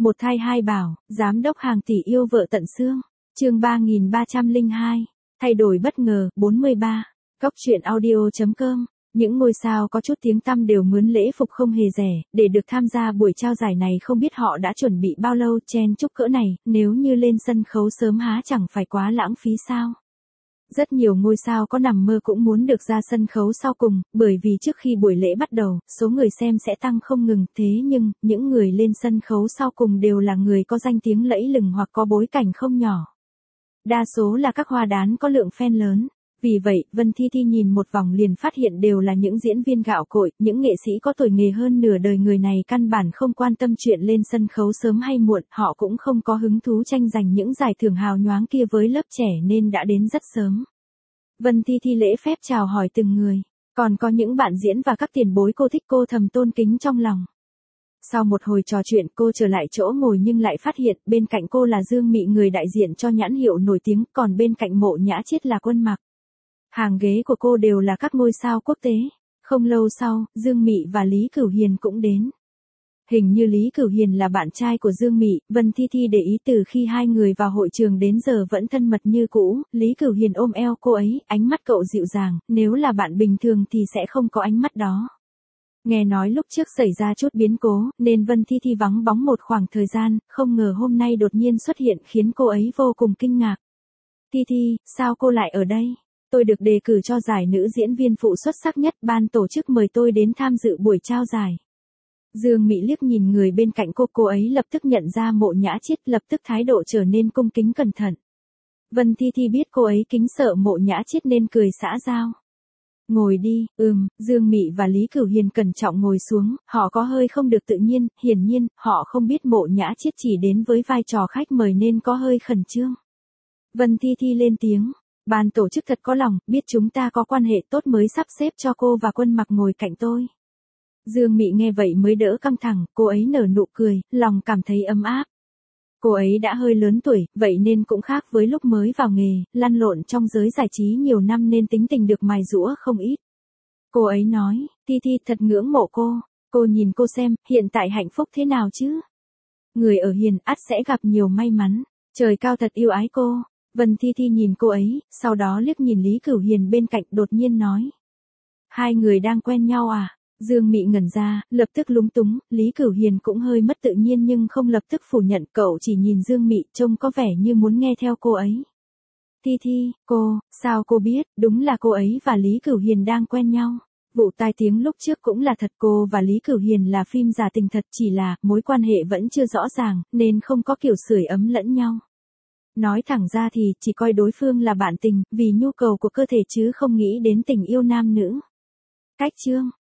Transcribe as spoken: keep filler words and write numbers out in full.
Một thai hai bảo, giám đốc hàng tỷ yêu vợ tận xương. Chương ba nghìn ba trăm lẻ hai, thay đổi bất ngờ, bốn mươi ba. Góc truyện audio chấm com. Những ngôi sao có chút tiếng tăm đều mướn lễ phục không hề rẻ, để được tham gia buổi trao giải này không biết họ đã chuẩn bị bao lâu. Chen chúc cỡ này, nếu như lên sân khấu sớm há chẳng phải quá lãng phí sao? Rất nhiều ngôi sao có nằm mơ cũng muốn được ra sân khấu sau cùng, bởi vì trước khi buổi lễ bắt đầu, số người xem sẽ tăng không ngừng. Thế nhưng, những người lên sân khấu sau cùng đều là người có danh tiếng lẫy lừng hoặc có bối cảnh không nhỏ. Đa số là các hoa đán có lượng fan lớn. Vì vậy, Vân Thi Thi nhìn một vòng liền phát hiện đều là những diễn viên gạo cội, những nghệ sĩ có tuổi nghề hơn nửa đời. Người này căn bản không quan tâm chuyện lên sân khấu sớm hay muộn, họ cũng không có hứng thú tranh giành những giải thưởng hào nhoáng kia với lớp trẻ nên đã đến rất sớm. Vân Thi Thi lễ phép chào hỏi từng người, còn có những bạn diễn và các tiền bối cô thích cô thầm tôn kính trong lòng. Sau một hồi trò chuyện cô trở lại chỗ ngồi nhưng lại phát hiện bên cạnh cô là Dương Mị, người đại diện cho nhãn hiệu nổi tiếng, còn bên cạnh Mộ Nhã Chiết là Quân Mặc. Hàng ghế của cô đều là các ngôi sao quốc tế. Không lâu sau, Dương Mị và Lý Cửu Hiền cũng đến. Hình như Lý Cửu Hiền là bạn trai của Dương Mị, Vân Thi Thi để ý từ khi hai người vào hội trường đến giờ vẫn thân mật như cũ. Lý Cửu Hiền ôm eo cô ấy, ánh mắt cậu dịu dàng, nếu là bạn bình thường thì sẽ không có ánh mắt đó. Nghe nói lúc trước xảy ra chút biến cố, nên Vân Thi Thi vắng bóng một khoảng thời gian, không ngờ hôm nay đột nhiên xuất hiện khiến cô ấy vô cùng kinh ngạc. Thi Thi, sao cô lại ở đây? Tôi được đề cử cho giải nữ diễn viên phụ xuất sắc nhất, ban tổ chức mời tôi đến tham dự buổi trao giải. Dương Mị liếc nhìn người bên cạnh cô, cô ấy lập tức nhận ra Mộ Nhã Chiết, lập tức thái độ trở nên cung kính cẩn thận. Vân Thi Thi biết cô ấy kính sợ Mộ Nhã Chiết nên cười xã giao. Ngồi đi. Ừm, Dương Mị và Lý Cửu Hiền cẩn trọng ngồi xuống, họ có hơi không được tự nhiên, hiển nhiên, họ không biết Mộ Nhã Chiết chỉ đến với vai trò khách mời nên có hơi khẩn trương. Vân Thi Thi lên tiếng. Ban tổ chức thật có lòng, biết chúng ta có quan hệ tốt mới sắp xếp cho cô và Quân Mặc ngồi cạnh tôi. Dương Mị nghe vậy mới đỡ căng thẳng, cô ấy nở nụ cười, lòng cảm thấy ấm áp. Cô ấy đã hơi lớn tuổi, vậy nên cũng khác với lúc mới vào nghề, lăn lộn trong giới giải trí nhiều năm nên tính tình được mài giũa không ít. Cô ấy nói, Thi Thi thật ngưỡng mộ cô, cô nhìn cô xem, hiện tại hạnh phúc thế nào chứ? Người ở hiền ắt sẽ gặp nhiều may mắn, trời cao thật yêu ái cô. Vân Thi Thi nhìn cô ấy, sau đó liếc nhìn Lý Cửu Hiền bên cạnh, đột nhiên nói. Hai người đang quen nhau à? Dương Mị ngẩn ra, lập tức lúng túng. Lý Cửu Hiền cũng hơi mất tự nhiên nhưng không lập tức phủ nhận, cậu chỉ nhìn Dương Mị, trông có vẻ như muốn nghe theo cô ấy. Thi Thi, cô, sao cô biết? Đúng là cô ấy và Lý Cửu Hiền đang quen nhau. Vụ tai tiếng lúc trước cũng là thật, cô và Lý Cửu Hiền là phim giả tình thật, chỉ là mối quan hệ vẫn chưa rõ ràng, nên không có kiểu sưởi ấm lẫn nhau. Nói thẳng ra thì chỉ coi đối phương là bạn tình, vì nhu cầu của cơ thể chứ không nghĩ đến tình yêu nam nữ. Cách chương.